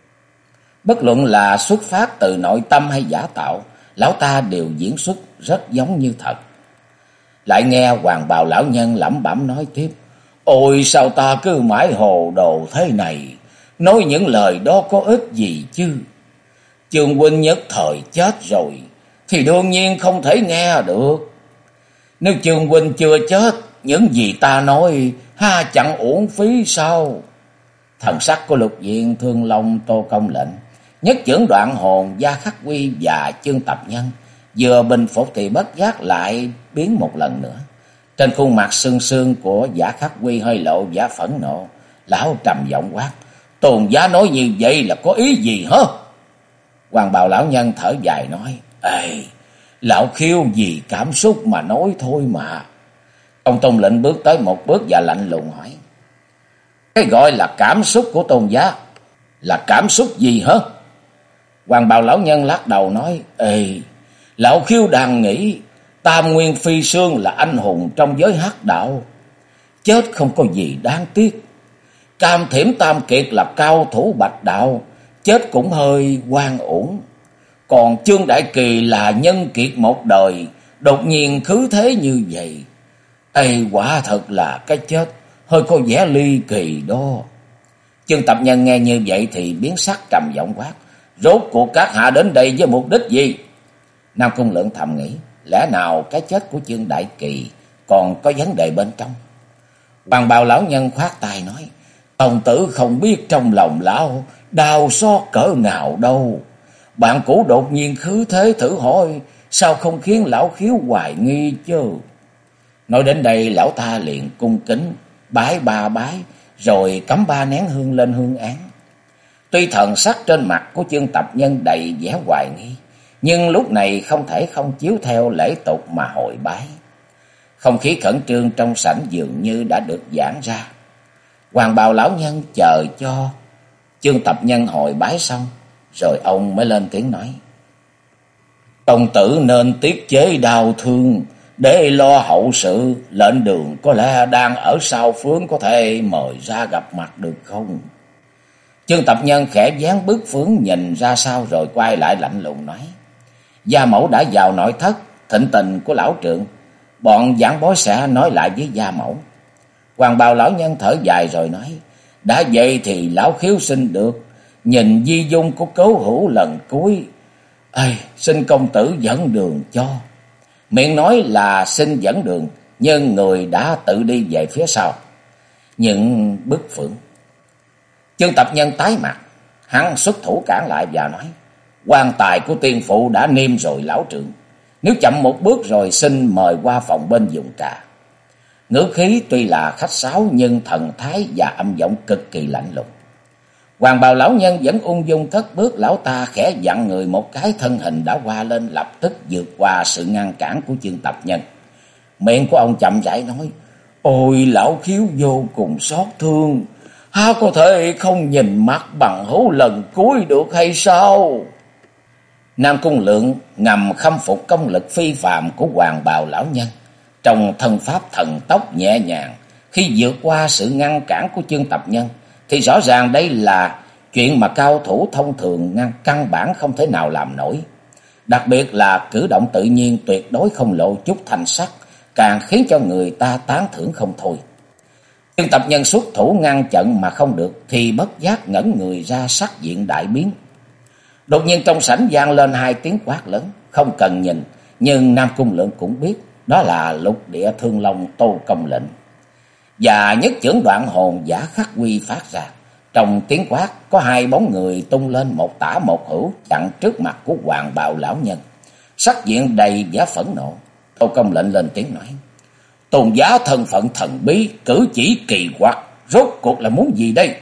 Bất luận là xuất phát từ nội tâm hay giả tạo, lão ta đều diễn xuất rất giống như thật. Lại nghe Hoàng Bào lão nhân lẩm bẩm nói tiếp: Ôi sao ta cứ mãi hồ đồ thế này, nói những lời đó có ích gì chứ? Chương huynh nhất thời chết rồi thì đương nhiên không thể nghe được. Nếu Chương huynh chưa chết, những gì ta nói ha chẳng uổng phí sao? Thần sắc của Lục Diện Thương Long Tô Công Lệnh, nhất chưởng Đoạn Hồn, Gia Khắc Huy và Chương Tập Nhân vừa bình phục thì bất giác lại biến một lần nữa. Trên khuôn mặt sương sương của Giả Khắc Huy hơi lộ vẻ phẫn nộ. Lão trầm giọng quát: Tôn giá nói như vậy là có ý gì hả? Hoàng Bào lão nhân thở dài nói: Ê, lão Khiêu vì cảm xúc mà nói thôi mà. Ông Tôn Lệnh bước tới một bước và lạnh lùng hỏi: Cái gọi là cảm xúc của tôn giá Là cảm xúc gì hả? Hoàng bào lão nhân lắc đầu nói, ê, lão khiếu đang nghĩ Tam Nguyên Phi Sương là anh hùng trong giới hắc đạo, chết không có gì đáng tiếc. Cam Thiểm Tam Kiệt là cao thủ bạch đạo, chết cũng hơi oan uổng. Còn Trương Đại Kỳ là nhân kiệt một đời, đột nhiên khứ thế như vậy. Ê, quả thật là cái chết hơi có vẻ ly kỳ đó. Chương Tập Nhân nghe như vậy thì biến sắc, trầm giọng quát, rốt cuộc các hạ đến đây với mục đích gì? Nam Cung Lượng thầm nghĩ, lẽ nào cái chết của Trương Đại Kỳ còn có vấn đề bên trong? Hoàng bào lão nhân khoát tay nói, công tử không biết trong lòng lão đau xót cỡ nào đâu. Bạn cũ đột nhiên khứ thế, thử hỏi sao không khiến lão khiếu hoài nghi chứ? Nói đến đây, lão ta liền cung kính bái ba bái, rồi cắm 3 nén hương lên hương án. Tuy thần sắc trên mặt của Chương Tập Nhân đầy vẻ hoài nghi, nhưng lúc này không thể không chiếu theo lễ tục mà hội bái. Không khí khẩn trương trong sảnh dường như đã được giãn ra. Hoàng bào lão nhân chờ cho Chương Tập Nhân hội bái xong, rồi ông mới lên tiếng nói, công tử nên tiết chế đau thương để lo hậu sự. Lệnh Đường có lẽ đang ở sau phướng, có thể mời ra gặp mặt được không? Chương Tập Nhân khẽ dán bước phướng nhìn ra sau, rồi quay lại lạnh lùng nói, gia mẫu đã vào nội thất thịnh tình của lão trượng, bọn giảng bối sẽ nói lại với gia mẫu. Hoàng bào lão nhân thở dài rồi nói, đã vậy thì lão khiếu xin được nhìn di dung của Cố Hữu lần cuối. Ê, xin công tử dẫn đường cho. Miệng nói là xin dẫn đường, nhưng người đã tự đi về phía sau những bức phượng. Chương Tập Nhân tái mặt, hắn xuất thủ cản lại và nói, quan tài của tiên phụ đã niêm rồi lão trưởng, nếu chậm một bước rồi xin mời qua phòng bên dùng trà. Ngữ khí tuy là khách sáo nhưng thần thái và âm giọng cực kỳ lạnh lùng. Hoàng bào lão nhân vẫn ung dung cất bước, lão ta khẽ dặn người một cái, thân hình đã qua lên, lập tức vượt qua sự ngăn cản của Chương Tập Nhân. Miệng của ông chậm rãi nói, ôi lão khiếu vô cùng xót thương, há có thể không nhìn mắt bằng hữu lần cuối được hay sao? Nam Cung Lượng ngầm khâm phục công lực phi phàm của Hoàng bào lão nhân. Trong thân pháp thần tốc nhẹ nhàng, khi vượt qua sự ngăn cản của Chương Tập Nhân, thì rõ ràng đây là chuyện mà cao thủ thông thường căn bản không thể nào làm nổi. Đặc biệt là cử động tự nhiên, tuyệt đối không lộ chút thanh sắc, càng khiến cho người ta tán thưởng không thôi. Chương Tập Nhân xuất thủ ngăn chặn mà không được, thì bất giác ngẩn người ra, sắc diện đại biến. Đột nhiên trong sảnh vang lên 2 tiếng quát lớn, không cần nhìn, nhưng Nam Cung Lượng cũng biết đó là Lục Địa Thương Long Tô Công Lệnh. Và nhất chưởng Đoạn Hồn Giả Khắc Quy phát ra. Trong tiếng quát có 2 bóng người tung lên, một tả một hữu, chặn trước mặt của Hoàng bào lão nhân. Sắc diện đầy vẻ phẫn nộ. Tô Công Lệnh lên tiếng nói, tôn giá thân phận thần bí, cử chỉ kỳ quặc, rốt cuộc là muốn gì đây?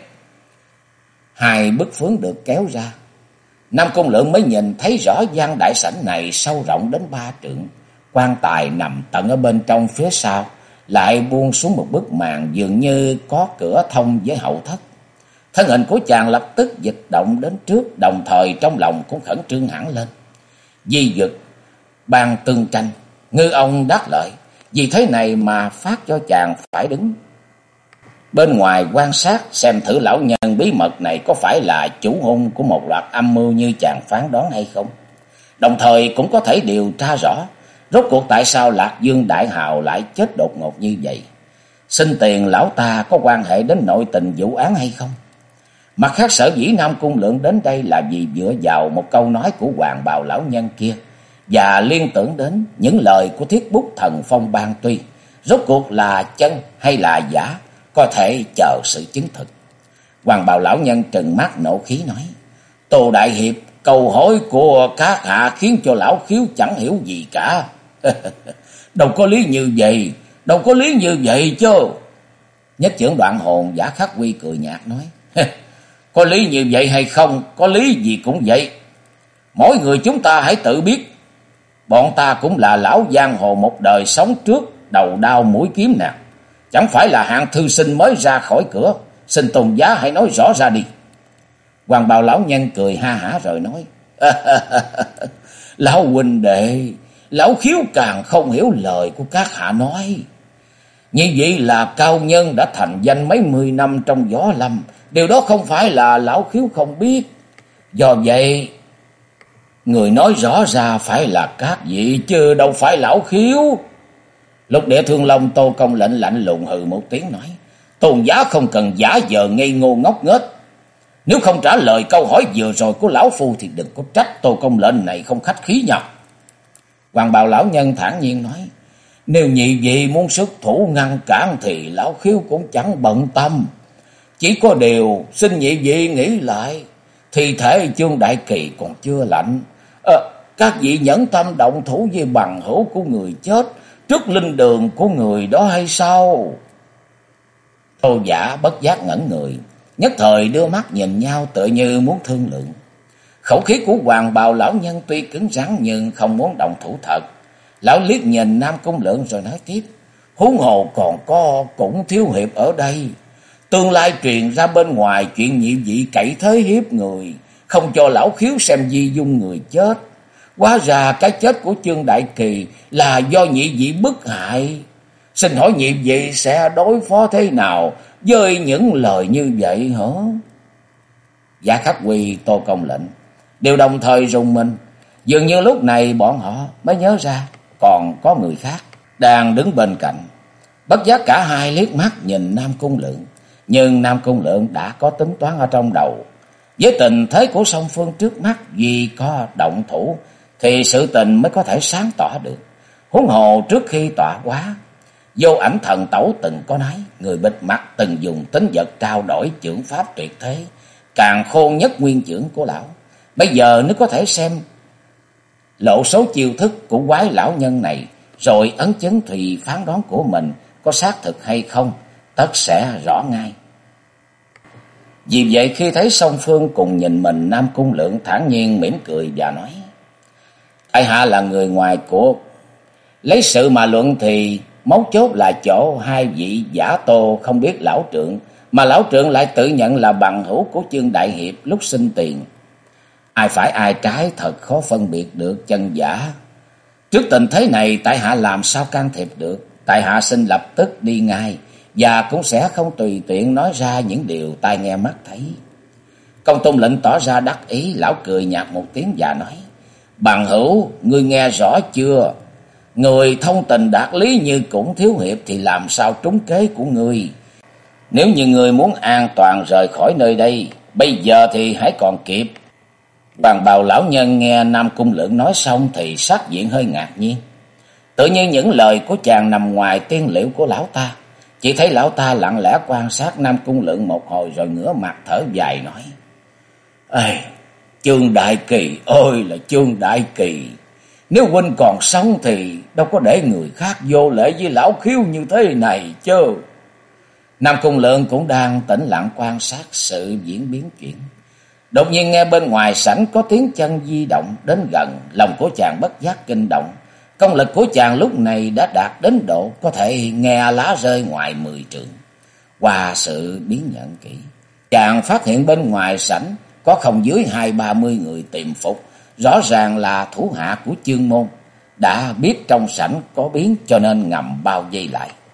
2 bức phướng được kéo ra. Nam Cung Lượng mới nhìn thấy rõ gian đại sảnh này sâu rộng đến 3 trượng. Quan tài nằm tận ở bên trong, phía sau lại buông xuống một bức màn, dường như có cửa thông với hậu thất. Thân hình của chàng lập tức dịch động đến trước, đồng thời trong lòng cũng khẩn trương hẳn lên. Di Dực ban tương tranh, ngư ông đắc lợi, vì thế này mà phát cho chàng phải đứng bên ngoài quan sát, xem thử lão nhân bí mật này có phải là chủ hung của một loạt âm mưu như chàng phán đoán hay không. Đồng thời cũng có thể điều tra rõ rốt cuộc tại sao Lạc Dương đại hào lại chết đột ngột như vậy. Xin tiền lão ta có quan hệ đến nội tình vụ án hay không? Mặt khác, sở dĩ Nam Cung Lượng đến đây là vì dựa vào một câu nói của Hoàng bào lão nhân kia, và liên tưởng đến những lời của Thiết Bút Thần Phong Ban Tuy. Rốt cuộc là chân hay là giả, có thể chờ sự chứng thực. Hoàng bào lão nhân trừng mắt nộ khí nói, Tô đại hiệp, câu hỏi của các hạ khiến cho lão khiếu chẳng hiểu gì cả. Đâu có lý như vậy, đâu có lý như vậy chứ. Nhất chưởng Đoạn Hồn Giả Khắc Quy cười nhạt nói, có lý như vậy hay không, có lý gì cũng vậy. Mỗi người chúng ta hãy tự biết, bọn ta cũng là lão giang hồ một đời sống trước đầu đao mũi kiếm nào, chẳng phải là hạng thư sinh mới ra khỏi cửa. Xin tôn giá hãy nói rõ ra đi. Hoàng bào lão nhân cười ha hả rồi nói: Lão huynh đệ, lão khiếu càng không hiểu lời của các hạ nói. Như vậy là cao nhân đã thành danh mấy mươi năm trong võ lâm, điều đó không phải là lão khiếu không biết. Do vậy, người nói rõ ra phải là các vị chứ đâu phải lão khiếu. Lục Địa Thương Long Tô Công Lệnh lạnh lùng hừ một tiếng nói: Tôn giá không cần giả vờ ngây ngô ngốc nghếch. Nếu không trả lời câu hỏi vừa rồi của lão phu thì đừng có trách Tô Công Lệnh này không khách khí nhau. Hoàng bào lão nhân thản nhiên nói: Nếu nhị vị muốn xuất thủ ngăn cản thì lão khiếu cũng chẳng bận tâm. Chỉ có điều xin nhị vị nghĩ lại, thi thể Chương Đại Kỳ còn chưa lạnh. Các vị nhẫn tâm động thủ với bằng hữu của người chết trước linh đường của người đó hay sao? Tô Giả bất giác ngẩn người, nhất thời đưa mắt nhìn nhau tựa như muốn thương lượng. Khẩu khí của Hoàng bào lão nhân tuy cứng rắn nhưng không muốn động thủ thật. Lão liếc nhìn Nam Cung Lượng rồi nói tiếp: Huống hồ còn có cũng thiếu hiệp ở đây. Tương lai truyền ra bên ngoài chuyện nhị vị cậy thế hiếp người, không cho lão khiếu xem di dung người chết. Hóa ra cái chết của Chương Đại Kỳ là do nhị vị bức hại. Xin hỏi nhị vị sẽ đối phó thế nào với những lời như vậy hả? Giả Khắc Quy, Tô Công Lệnh đều đồng thời rùng mình. Dường như lúc này bọn họ mới nhớ ra còn có người khác đang đứng bên cạnh. Bất giác cả hai liếc mắt nhìn Nam Cung Lượng, nhưng Nam Cung Lượng đã có tính toán ở trong đầu. Với tình thế của song phương trước mắt, vì có động thủ thì sự tình mới có thể sáng tỏ được. Huống hồ trước khi tọa hóa, Vô Ảnh Thần Tẩu từng có nói, người bịt mặt từng dùng tính vật trao đổi chưởng pháp tuyệt thế, càng khôn nhất nguyên chưởng của lão. Bây giờ nếu có thể xem lộ số chiêu thức của quái lão nhân này, rồi ấn chứng thì phán đoán của mình có xác thực hay không, tất sẽ rõ ngay. Vì vậy khi thấy song phương cùng nhìn mình, Nam Cung Lượng thản nhiên mỉm cười và nói: Tại hạ là người ngoài cuộc, lấy sự mà luận thì mấu chốt là chỗ hai vị giả Tô không biết lão trượng, mà lão trượng lại tự nhận là bằng hữu của Chương Đại Hiệp lúc sinh tiền. Ai phải ai trái thật khó phân biệt được chân giả. Trước tình thế này tại hạ làm sao can thiệp được. Tại hạ xin lập tức đi ngay, và cũng sẽ không tùy tiện nói ra những điều tai nghe mắt thấy. Công Tôn Lệnh tỏ ra đắc ý, lão cười nhạt một tiếng và nói: Bằng hữu, ngươi nghe rõ chưa? Người thông tình đạt lý như cũng thiếu hiệp thì làm sao trúng kế của ngươi. Nếu như ngươi muốn an toàn rời khỏi nơi đây, bây giờ thì hãy còn kịp. Hoàng bào lão nhân nghe Nam Cung Lượng nói xong thì sắc diện hơi ngạc nhiên. Tự nhiên những lời của chàng nằm ngoài tiên liệu của lão ta. Chỉ thấy lão ta lặng lẽ quan sát Nam Cung Lượng một hồi rồi ngửa mặt thở dài nói: Ê, Chương Đại Kỳ ơi là Chương Đại Kỳ, nếu huynh còn sống thì đâu có để người khác vô lễ với lão khiếu như thế này chứ. Nam Cung Lượng cũng đang tĩnh lặng quan sát sự diễn biến chuyện. Đột nhiên nghe bên ngoài sảnh có tiếng chân di động đến gần, lòng của chàng bất giác kinh động. Công lực của chàng lúc này đã đạt đến độ có thể nghe lá rơi ngoài 10 trượng. Qua sự biến nhận kỹ, chàng phát hiện bên ngoài sảnh có không dưới 20-30 người tiềm phục, rõ ràng là thủ hạ của Chương môn, đã biết trong sảnh có biến cho nên ngầm bao vây lại.